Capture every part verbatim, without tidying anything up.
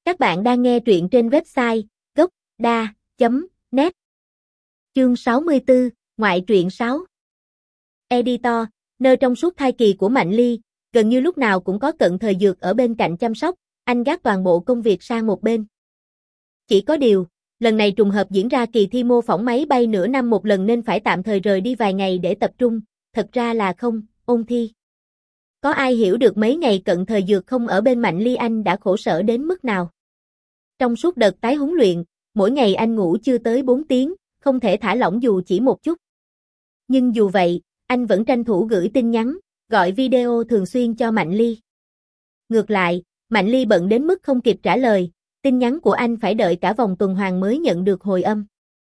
Các bạn đang nghe truyện trên website gốc đa chấm net. Chương sáu mươi tư, Ngoại truyện sáu. Editor, nơi trong suốt thai kỳ của Mạnh Ly, gần như lúc nào cũng có Cận Thời Dược ở bên cạnh chăm sóc, anh gác toàn bộ công việc sang một bên. Chỉ có điều, lần này trùng hợp diễn ra kỳ thi mô phỏng máy bay nửa năm một lần nên phải tạm thời rời đi vài ngày để tập trung, thật ra là không, ôn thi. Có ai hiểu được mấy ngày Cận Thời Dược không ở bên Mạnh Ly anh đã khổ sở đến mức nào. Trong suốt đợt tái huấn luyện, mỗi ngày anh ngủ chưa tới bốn tiếng, không thể thả lỏng dù chỉ một chút. Nhưng dù vậy, anh vẫn tranh thủ gửi tin nhắn, gọi video thường xuyên cho Mạnh Ly. Ngược lại, Mạnh Ly bận đến mức không kịp trả lời, tin nhắn của anh phải đợi cả vòng tuần hoàn mới nhận được hồi âm.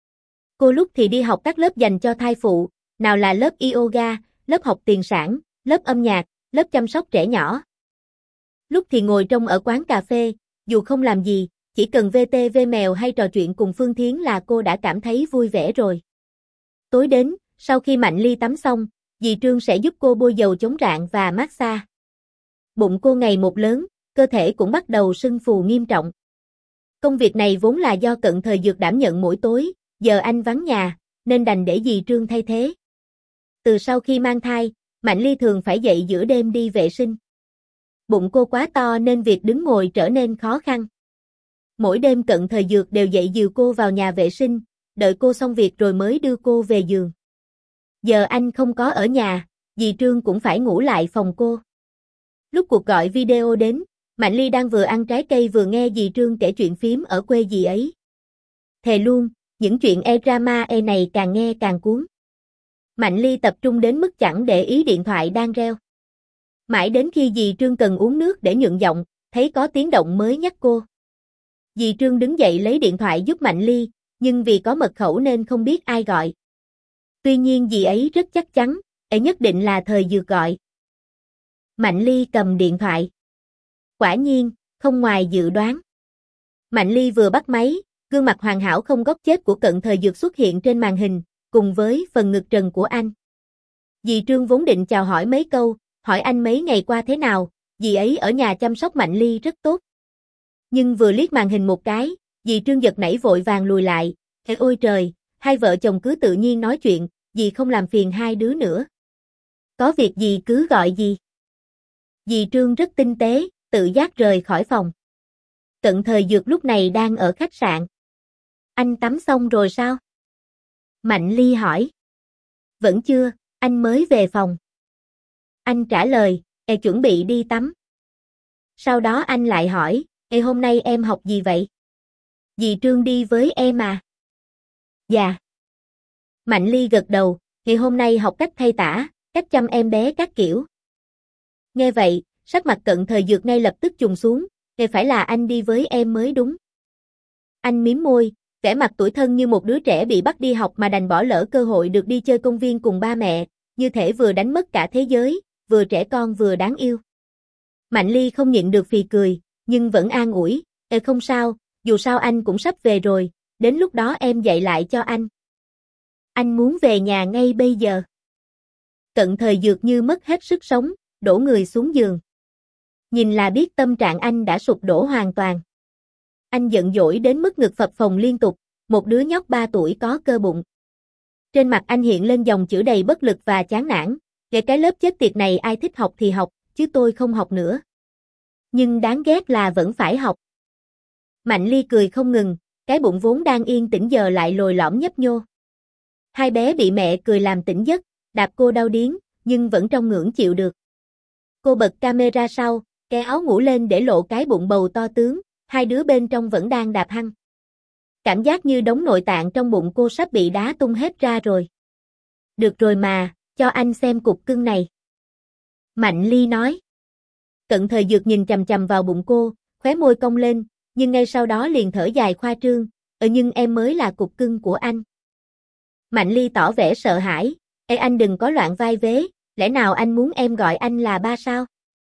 Cô lúc thì đi học các lớp dành cho thai phụ, nào là lớp yoga, lớp học tiền sản, lớp âm nhạc, lớp chăm sóc trẻ nhỏ. Lúc thì ngồi trong ở quán cà phê, dù không làm gì, chỉ cần vê tê vê mèo hay trò chuyện cùng Phương Thiến là cô đã cảm thấy vui vẻ rồi. Tối đến, sau khi Mạnh Ly tắm xong, dì Trương sẽ giúp cô bôi dầu chống rạn và massage. Bụng cô ngày một lớn, cơ thể cũng bắt đầu sưng phù nghiêm trọng. Công việc này vốn là do Cận Thời Dược đảm nhận mỗi tối, giờ anh vắng nhà, nên đành để dì Trương thay thế. Từ sau khi mang thai, Mạnh Ly thường phải dậy giữa đêm đi vệ sinh. Bụng cô quá to nên việc đứng ngồi trở nên khó khăn. Mỗi đêm Cận Thời Dược đều dậy dìu cô vào nhà vệ sinh, đợi cô xong việc rồi mới đưa cô về giường. Giờ anh không có ở nhà, dì Trương cũng phải ngủ lại phòng cô. Lúc cuộc gọi video đến, Mạnh Ly đang vừa ăn trái cây vừa nghe dì Trương kể chuyện phím ở quê dì ấy. Thề luôn, những chuyện e-drama e này càng nghe càng cuốn. Mạnh Ly tập trung đến mức chẳng để ý điện thoại đang reo. Mãi đến khi dì Trương cần uống nước để nhuận giọng, thấy có tiếng động mới nhắc cô. Dì Trương đứng dậy lấy điện thoại giúp Mạnh Ly, nhưng vì có mật khẩu nên không biết ai gọi. Tuy nhiên dì ấy rất chắc chắn, ấy nhất định là Thời Dược gọi. Mạnh Ly cầm điện thoại. Quả nhiên, không ngoài dự đoán. Mạnh Ly vừa bắt máy, gương mặt hoàn hảo không góc chết của Cận Thời Dược xuất hiện trên màn hình, cùng với phần ngực trần của anh. Dì Trương vốn định chào hỏi mấy câu, hỏi anh mấy ngày qua thế nào, dì ấy ở nhà chăm sóc Mạnh Ly rất tốt. Nhưng vừa liếc màn hình một cái, dì Trương giật nảy vội vàng lùi lại, "Ê ôi trời, hai vợ chồng cứ tự nhiên nói chuyện, dì không làm phiền hai đứa nữa. Có việc gì cứ gọi dì." Dì Trương rất tinh tế, tự giác rời khỏi phòng. Cận Thời Dược lúc này đang ở khách sạn. "Anh tắm xong rồi sao?" Mạnh Ly hỏi. "Vẫn chưa, anh mới về phòng." Anh trả lời, "Ê chuẩn bị đi tắm." Sau đó anh lại hỏi, "Ê hôm nay em học gì vậy?" "Dì Trương đi với em à?" "Dạ." Mạnh Ly gật đầu, "Ê hôm nay học cách thay tã, cách chăm em bé các kiểu." Nghe vậy, sắc mặt Cận Thời Dược ngay lập tức trùng xuống, "Ê phải là anh đi với em mới đúng." Anh mím môi, vẻ mặt tủi thân như một đứa trẻ bị bắt đi học mà đành bỏ lỡ cơ hội được đi chơi công viên cùng ba mẹ, như thể vừa đánh mất cả thế giới, vừa trẻ con vừa đáng yêu. Mạnh Ly không nhịn được phì cười, nhưng vẫn an ủi, "Ê không sao, dù sao anh cũng sắp về rồi, đến lúc đó em dạy lại cho anh." "Anh muốn về nhà ngay bây giờ." Cận Thời Dược như mất hết sức sống, đổ người xuống giường. Nhìn là biết tâm trạng anh đã sụp đổ hoàn toàn. Anh giận dỗi đến mức ngực phập phồng liên tục, một đứa nhóc ba tuổi có cơ bụng. Trên mặt anh hiện lên dòng chữ đầy bất lực và chán nản, "Kể cái lớp chết tiệt này ai thích học thì học, chứ tôi không học nữa. Nhưng đáng ghét là vẫn phải học." Mạnh Ly cười không ngừng, cái bụng vốn đang yên tĩnh giờ lại lồi lõm nhấp nhô. Hai bé bị mẹ cười làm tỉnh giấc, đạp cô đau điếng, nhưng vẫn trong ngưỡng chịu được. Cô bật camera sau, kéo áo ngủ lên để lộ cái bụng bầu to tướng, hai đứa bên trong vẫn đang đạp hăng. Cảm giác như đống nội tạng trong bụng cô sắp bị đá tung hết ra rồi. "Được rồi mà, cho anh xem cục cưng này." Mạnh Ly nói. Cận Thời Dược nhìn chằm chằm vào bụng cô, khóe môi cong lên, nhưng ngay sau đó liền thở dài khoa trương, "Ờ nhưng em mới là cục cưng của anh." Mạnh Ly tỏ vẻ sợ hãi, "Ê anh đừng có loạn vai vế, lẽ nào anh muốn em gọi anh là ba sao?"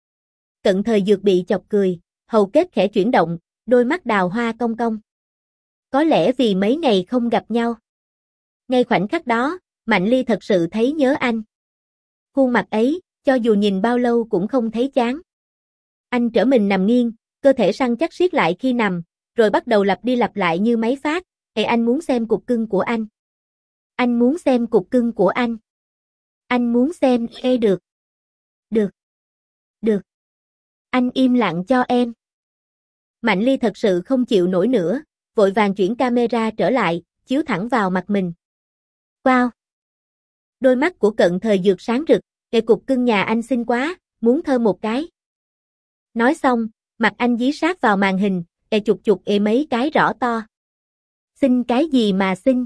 Cận Thời Dược bị chọc cười, hầu kết khẽ chuyển động, đôi mắt đào hoa cong cong. Có lẽ vì mấy ngày không gặp nhau. Ngay khoảnh khắc đó, Mạnh Ly thật sự thấy nhớ anh. Khuôn mặt ấy, cho dù nhìn bao lâu cũng không thấy chán. Anh trở mình nằm nghiêng, cơ thể săn chắc siết lại khi nằm, rồi bắt đầu lặp đi lặp lại như máy phát. Ê anh muốn xem cục cưng của anh. Anh muốn xem cục cưng của anh. Anh muốn xem. Ê được. Được. Được. Anh im lặng cho em. Mạnh Ly thật sự không chịu nổi nữa, vội vàng chuyển camera trở lại, chiếu thẳng vào mặt mình. Wow! Đôi mắt của Cận Thời Dược sáng rực, "Ê cục cưng nhà anh xinh quá, muốn thơm một cái." Nói xong, mặt anh dí sát vào màn hình, "Ê chụp chụp ê mấy cái rõ to." "Xinh cái gì mà xinh?"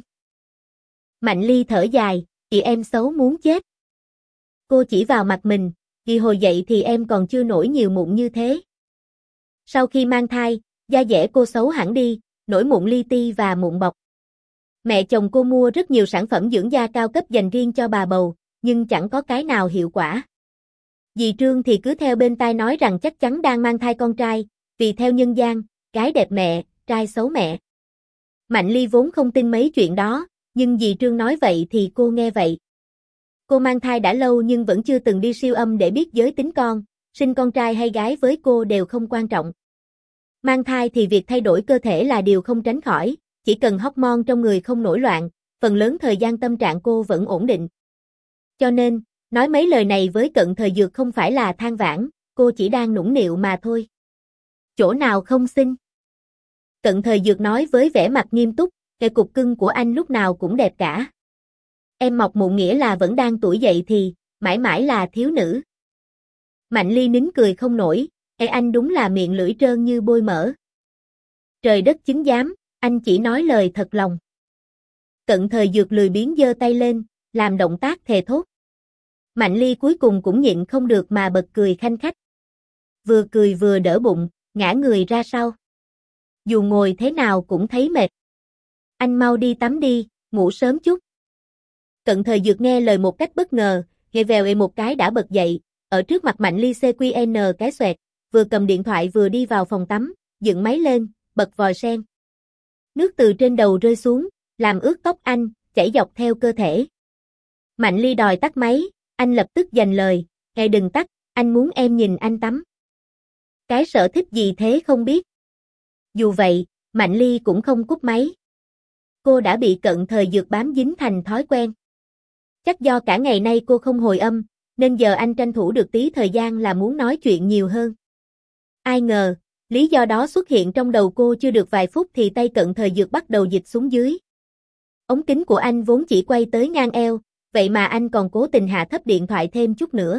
Mạnh Ly thở dài, "Chị em xấu muốn chết." Cô chỉ vào mặt mình, "Khi hồi dậy thì em còn chưa nổi nhiều mụn như thế." Sau khi mang thai, da dẻ cô xấu hẳn đi, nổi mụn li ti và mụn bọc. Mẹ chồng cô mua rất nhiều sản phẩm dưỡng da cao cấp dành riêng cho bà bầu, nhưng chẳng có cái nào hiệu quả. Dì Trương thì cứ theo bên tai nói rằng chắc chắn đang mang thai con trai, vì theo nhân gian, gái đẹp mẹ, trai xấu mẹ. Mạnh Ly vốn không tin mấy chuyện đó, nhưng dì Trương nói vậy thì cô nghe vậy. Cô mang thai đã lâu nhưng vẫn chưa từng đi siêu âm để biết giới tính con, sinh con trai hay gái với cô đều không quan trọng. Mang thai thì việc thay đổi cơ thể là điều không tránh khỏi, chỉ cần hormone trong người không nổi loạn, phần lớn thời gian tâm trạng cô vẫn ổn định. Cho nên, nói mấy lời này với Cận Thời Dược không phải là than vãn, cô chỉ đang nũng nịu mà thôi. Chỗ nào không xinh? Cận Thời Dược nói với vẻ mặt nghiêm túc, "Cái cục cưng của anh lúc nào cũng đẹp cả. Em mọc mụn nghĩa là vẫn đang tuổi dậy thì, mãi mãi là thiếu nữ." Mạnh Ly nín cười không nổi, "Ê anh đúng là miệng lưỡi trơn như bôi mỡ." Trời đất chứng giám, anh chỉ nói lời thật lòng. Cận Thời Dược lười biếng giơ tay lên, làm động tác thề thốt. Mạnh Ly cuối cùng cũng nhịn không được mà bật cười khanh khách. Vừa cười vừa đỡ bụng, ngã người ra sau. Dù ngồi thế nào cũng thấy mệt. "Anh mau đi tắm đi, ngủ sớm chút." Cận Thời Dược nghe lời một cách bất ngờ, ghê vèo ê một cái đã bật dậy, ở trước mặt Mạnh Ly xê quy en cái xoẹt, vừa cầm điện thoại vừa đi vào phòng tắm, dựng máy lên, bật vòi sen. Nước từ trên đầu rơi xuống, làm ướt tóc anh, chảy dọc theo cơ thể. Mạnh Ly đòi tắt máy, anh lập tức giành lời, "Ê đừng tắt, anh muốn em nhìn anh tắm." Cái sở thích gì thế không biết. Dù vậy, Mạnh Ly cũng không cúp máy. Cô đã bị Cận Thời Dược bám dính thành thói quen. Chắc do cả ngày nay cô không hồi âm, nên giờ anh tranh thủ được tí thời gian là muốn nói chuyện nhiều hơn. Ai ngờ, lý do đó xuất hiện trong đầu cô chưa được vài phút thì tay Cận Thời Dược bắt đầu dịch xuống dưới. Ống kính của anh vốn chỉ quay tới ngang eo, vậy mà anh còn cố tình hạ thấp điện thoại thêm chút nữa.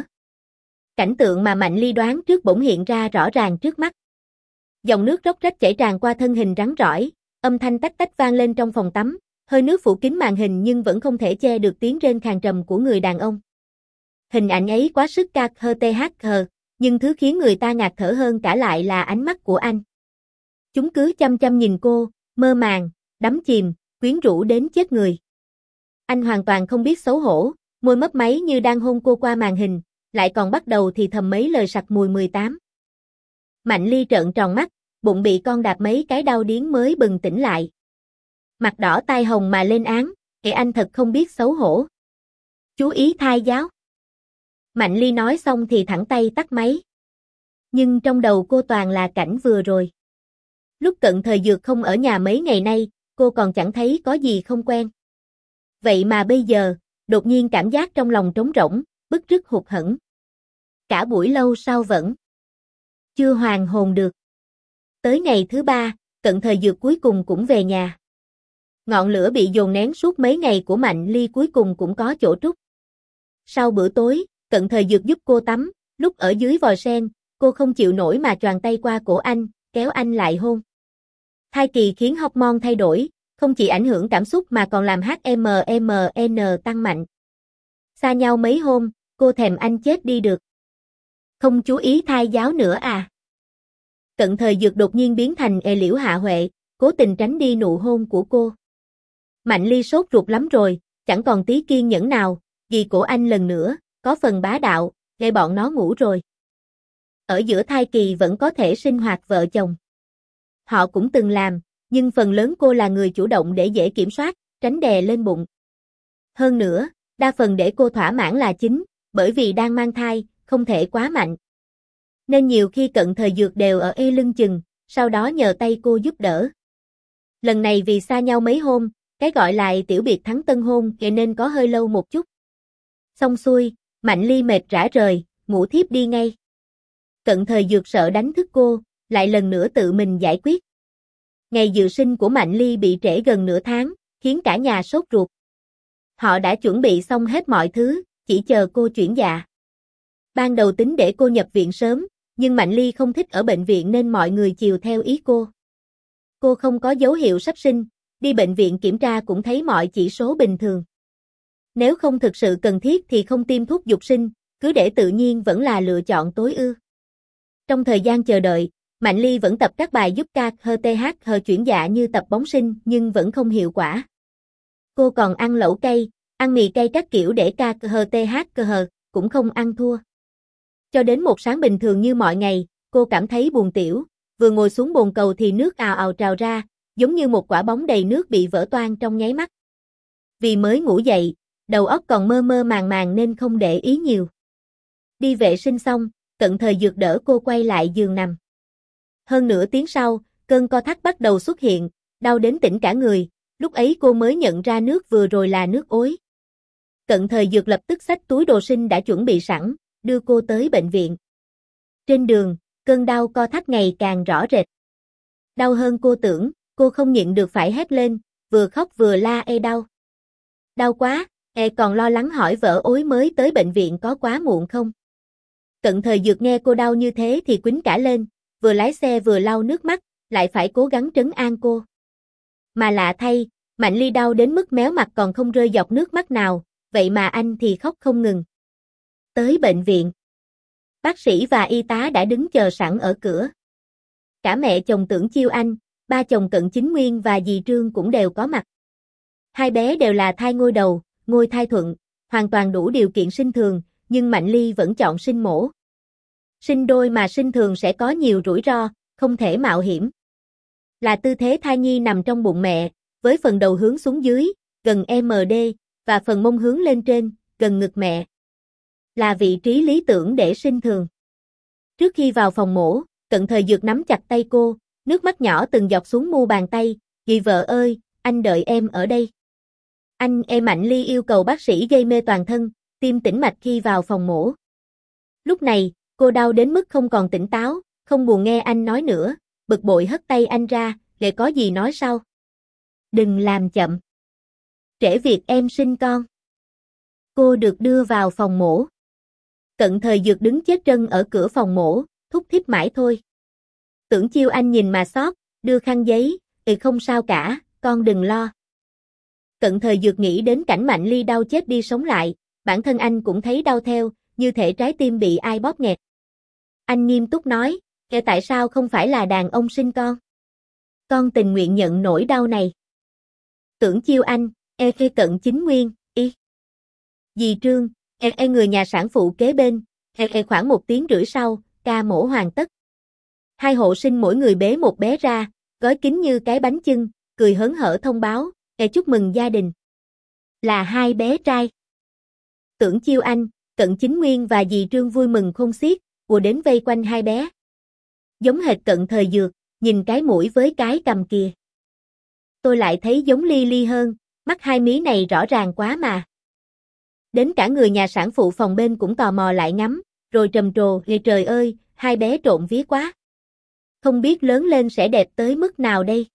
Cảnh tượng mà Mạnh Ly đoán trước bỗng hiện ra rõ ràng trước mắt. Dòng nước róc rách chảy tràn qua thân hình rắn rỏi, âm thanh tách tách vang lên trong phòng tắm, hơi nước phủ kín màn hình nhưng vẫn không thể che được tiếng rên khàn trầm của người đàn ông. Hình ảnh ấy quá sức ca hơ tê hát hờ, nhưng thứ khiến người ta ngạt thở hơn cả lại là ánh mắt của anh. Chúng cứ chăm chăm nhìn cô, mơ màng, đắm chìm, quyến rũ đến chết người. Anh hoàn toàn không biết xấu hổ, môi mấp máy như đang hôn cô qua màn hình, lại còn bắt đầu thì thầm mấy lời sặc mùi mười tám. Mạnh Ly trợn tròn mắt, bụng bị con đạp mấy cái đau điếng mới bừng tỉnh lại. Mặt đỏ tai hồng mà lên án, "Ê anh thật không biết xấu hổ. Chú ý thai giáo." Mạnh Ly nói xong thì thẳng tay tắt máy. Nhưng trong đầu cô toàn là cảnh vừa rồi. Lúc Cận Thời Dược không ở nhà mấy ngày nay, cô còn chẳng thấy có gì không quen. Vậy mà bây giờ, đột nhiên cảm giác trong lòng trống rỗng, bứt rứt hụt hẫng. Cả buổi lâu sau vẫn chưa hoàn hồn được. Tới ngày thứ ba, Cận Thời Dược cuối cùng cũng về nhà. Ngọn lửa bị dồn nén suốt mấy ngày của Mạnh Ly cuối cùng cũng có chỗ trút. Sau bữa tối, Cận Thời Dược giúp cô tắm, lúc ở dưới vòi sen, cô không chịu nổi mà choàng tay qua cổ anh, kéo anh lại hôn. Thai kỳ khiến hormone thay đổi, không chỉ ảnh hưởng cảm xúc mà còn làm hát em em en tăng mạnh. Xa nhau mấy hôm, cô thèm anh chết đi được. Không chú ý thai giáo nữa à? Cận Thời Dược đột nhiên biến thành ê liễu hạ huệ, cố tình tránh đi nụ hôn của cô. Mạnh Ly sốt ruột lắm rồi, chẳng còn tí kiên nhẫn nào, vì cổ anh lần nữa, có phần bá đạo, gây bọn nó ngủ rồi. Ở giữa thai kỳ vẫn có thể sinh hoạt vợ chồng. Họ cũng từng làm, nhưng phần lớn cô là người chủ động để dễ kiểm soát, tránh đè lên bụng. Hơn nữa, đa phần để cô thỏa mãn là chính, bởi vì đang mang thai, không thể quá mạnh. Nên nhiều khi Cận Thời Dược đều ở ê lưng chừng, sau đó nhờ tay cô giúp đỡ. Lần này vì xa nhau mấy hôm, cái gọi lại tiểu biệt thắng tân hôn vậy nên có hơi lâu một chút. Xong xuôi, Mạnh Ly mệt rã rời, ngủ thiếp đi ngay. Cận Thời Dược sợ đánh thức cô, lại lần nữa tự mình giải quyết. Ngày dự sinh của Mạnh Ly bị trễ gần nửa tháng, khiến cả nhà sốt ruột. Họ đã chuẩn bị xong hết mọi thứ, chỉ chờ cô chuyển dạ. Ban đầu tính để cô nhập viện sớm, nhưng Mạnh Ly không thích ở bệnh viện nên mọi người chiều theo ý cô. Cô không có dấu hiệu sắp sinh, đi bệnh viện kiểm tra cũng thấy mọi chỉ số bình thường. Nếu không thực sự cần thiết thì không tiêm thuốc dục sinh, cứ để tự nhiên vẫn là lựa chọn tối ưu. Trong thời gian chờ đợi, Mạnh Ly vẫn tập các bài giúp ca hờ tê hát hờ chuyển dạ như tập bóng sinh nhưng vẫn không hiệu quả. Cô còn ăn lẩu cay, ăn mì cay các kiểu để ca hờ tê hát hờ, cũng không ăn thua. Cho đến một sáng bình thường như mọi ngày, cô cảm thấy buồn tiểu, vừa ngồi xuống bồn cầu thì nước ào ào trào ra, giống như một quả bóng đầy nước bị vỡ toang trong nháy mắt. Vì mới ngủ dậy, đầu óc còn mơ mơ màng màng nên không để ý nhiều. Đi vệ sinh xong, Cận Thời Dược đỡ cô quay lại giường nằm. Hơn nửa tiếng sau, cơn co thắt bắt đầu xuất hiện, đau đến tỉnh cả người, lúc ấy cô mới nhận ra nước vừa rồi là nước ối. Cận Thời Dược lập tức xách túi đồ sinh đã chuẩn bị sẵn, đưa cô tới bệnh viện. Trên đường, cơn đau co thắt ngày càng rõ rệt. Đau hơn cô tưởng, cô không nhịn được phải hét lên, vừa khóc vừa la ê đau. Đau quá, ê còn lo lắng hỏi vợ ối mới tới bệnh viện có quá muộn không? Cận Thời Dược nghe cô đau như thế thì quýnh cả lên, vừa lái xe vừa lau nước mắt, lại phải cố gắng trấn an cô. Mà lạ thay, Mạnh Ly đau đến mức méo mặt còn không rơi giọt nước mắt nào, vậy mà anh thì khóc không ngừng. Tới bệnh viện, bác sĩ và y tá đã đứng chờ sẵn ở cửa. Cả mẹ chồng Tưởng Chiêu Anh, ba chồng Cận Chính Nguyên và dì Trương cũng đều có mặt. Hai bé đều là thai ngôi đầu, ngôi thai thuận, hoàn toàn đủ điều kiện sinh thường, nhưng Mạnh Ly vẫn chọn sinh mổ. Sinh đôi mà sinh thường sẽ có nhiều rủi ro, không thể mạo hiểm. Là tư thế thai nhi nằm trong bụng mẹ, với phần đầu hướng xuống dưới, gần em đê, và phần mông hướng lên trên, gần ngực mẹ. Là vị trí lý tưởng để sinh thường. Trước khi vào phòng mổ, Cận Thời Dược nắm chặt tay cô, nước mắt nhỏ từng giọt xuống mu bàn tay, "Dì vợ ơi, anh đợi em ở đây." Anh em Mạnh Ly yêu cầu bác sĩ gây mê toàn thân, tiêm tĩnh mạch khi vào phòng mổ. Lúc này, cô đau đến mức không còn tỉnh táo, không buồn nghe anh nói nữa, bực bội hất tay anh ra, "Để có gì nói sau. Đừng làm chậm. Trễ việc em sinh con." Cô được đưa vào phòng mổ. Cận Thời Dược đứng chết chân ở cửa phòng mổ, thúc thiết mãi thôi. Tưởng Chiêu Anh nhìn mà xót, đưa khăn giấy, "Ừ không sao cả, con đừng lo." Cận Thời Dược nghĩ đến cảnh Mạnh Ly đau chết đi sống lại, bản thân anh cũng thấy đau theo, như thể trái tim bị ai bóp nghẹt. Anh nghiêm túc nói, "Kể tại sao không phải là đàn ông sinh con? Con tình nguyện nhận nỗi đau này." Tưởng Chiêu Anh, e phê Cận Chính Nguyên, y. Dì Trương, e e người nhà sản phụ kế bên, e e khoảng một tiếng rưỡi sau, ca mổ hoàn tất. Hai hộ sinh mỗi người bế một bé ra, gói kín như cái bánh chưng, cười hớn hở thông báo, e chúc mừng gia đình. Là hai bé trai. Tưởng Chiêu Anh, Cận Chính Nguyên và dì Trương vui mừng khôn xiết, ùa đến vây quanh hai bé. Giống hệt Cận Thời Dược, nhìn cái mũi với cái cằm kìa. Tôi lại thấy giống Ly Ly hơn, mắt hai mí này rõ ràng quá mà. Đến cả người nhà sản phụ phòng bên cũng tò mò lại ngắm, rồi trầm trồ, "Ghê trời ơi, hai bé trộn vía quá. Không biết lớn lên sẽ đẹp tới mức nào đây."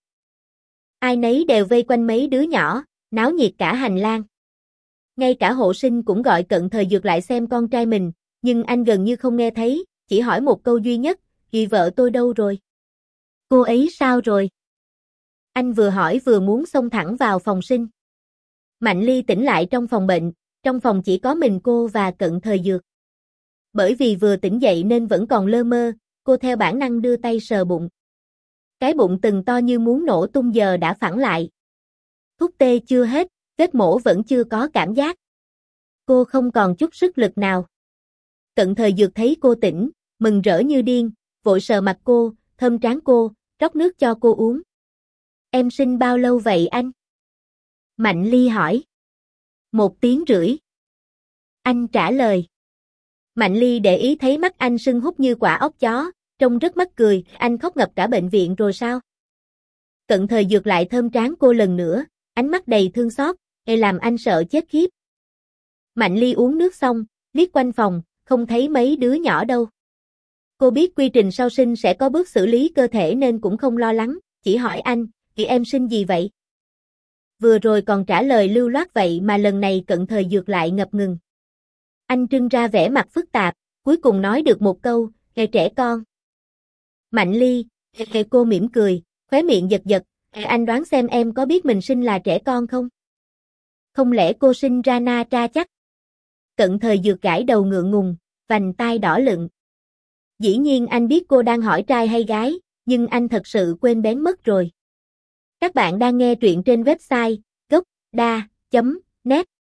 Ai nấy đều vây quanh mấy đứa nhỏ, náo nhiệt cả hành lang. Ngay cả hộ sinh cũng gọi Cận Thời Dược lại xem con trai mình, nhưng anh gần như không nghe thấy, chỉ hỏi một câu duy nhất, "Dì vợ tôi đâu rồi? Cô ấy sao rồi?" Anh vừa hỏi vừa muốn xông thẳng vào phòng sinh. Mạnh Ly tỉnh lại trong phòng bệnh, trong phòng chỉ có mình cô và Cận Thời Dược. Bởi vì vừa tỉnh dậy nên vẫn còn lơ mơ, cô theo bản năng đưa tay sờ bụng. Cái bụng từng to như muốn nổ tung giờ đã phẳng lại. Thuốc tê chưa hết, vết mổ vẫn chưa có cảm giác. Cô không còn chút sức lực nào. Cận Thời Dược thấy cô tỉnh, mừng rỡ như điên, vội sờ mặt cô, thơm trán cô, rót nước cho cô uống. "Em sinh bao lâu vậy anh?" Mạnh Ly hỏi. "Một tiếng rưỡi." Anh trả lời. Mạnh Ly để ý thấy mắt anh sưng húp như quả óc chó, trông rất mắc cười, anh khóc ngập cả bệnh viện rồi sao? Cận Thời Dược lại thơm trán cô lần nữa, ánh mắt đầy thương xót, e làm anh sợ chết khiếp. Mạnh Ly uống nước xong, liếc quanh phòng, không thấy mấy đứa nhỏ đâu. Cô biết quy trình sau sinh sẽ có bước xử lý cơ thể nên cũng không lo lắng, chỉ hỏi anh, chị em sinh gì vậy? Vừa rồi còn trả lời lưu loát vậy mà lần này Cận Thời Dược lại ngập ngừng. Anh trưng ra vẻ mặt phức tạp, cuối cùng nói được một câu, "Nghe trẻ con." Mạnh Ly, nghe cô mỉm cười, khóe miệng giật giật, anh đoán xem em có biết mình sinh là trẻ con không? Không lẽ cô sinh ra na tra chắc? Cận Thời Dược gãi đầu ngượng ngùng, vành tai đỏ lựng. Dĩ nhiên anh biết cô đang hỏi trai hay gái, nhưng anh thật sự quên bén mất rồi. Các bạn đang nghe truyện trên website gốc đa chấm net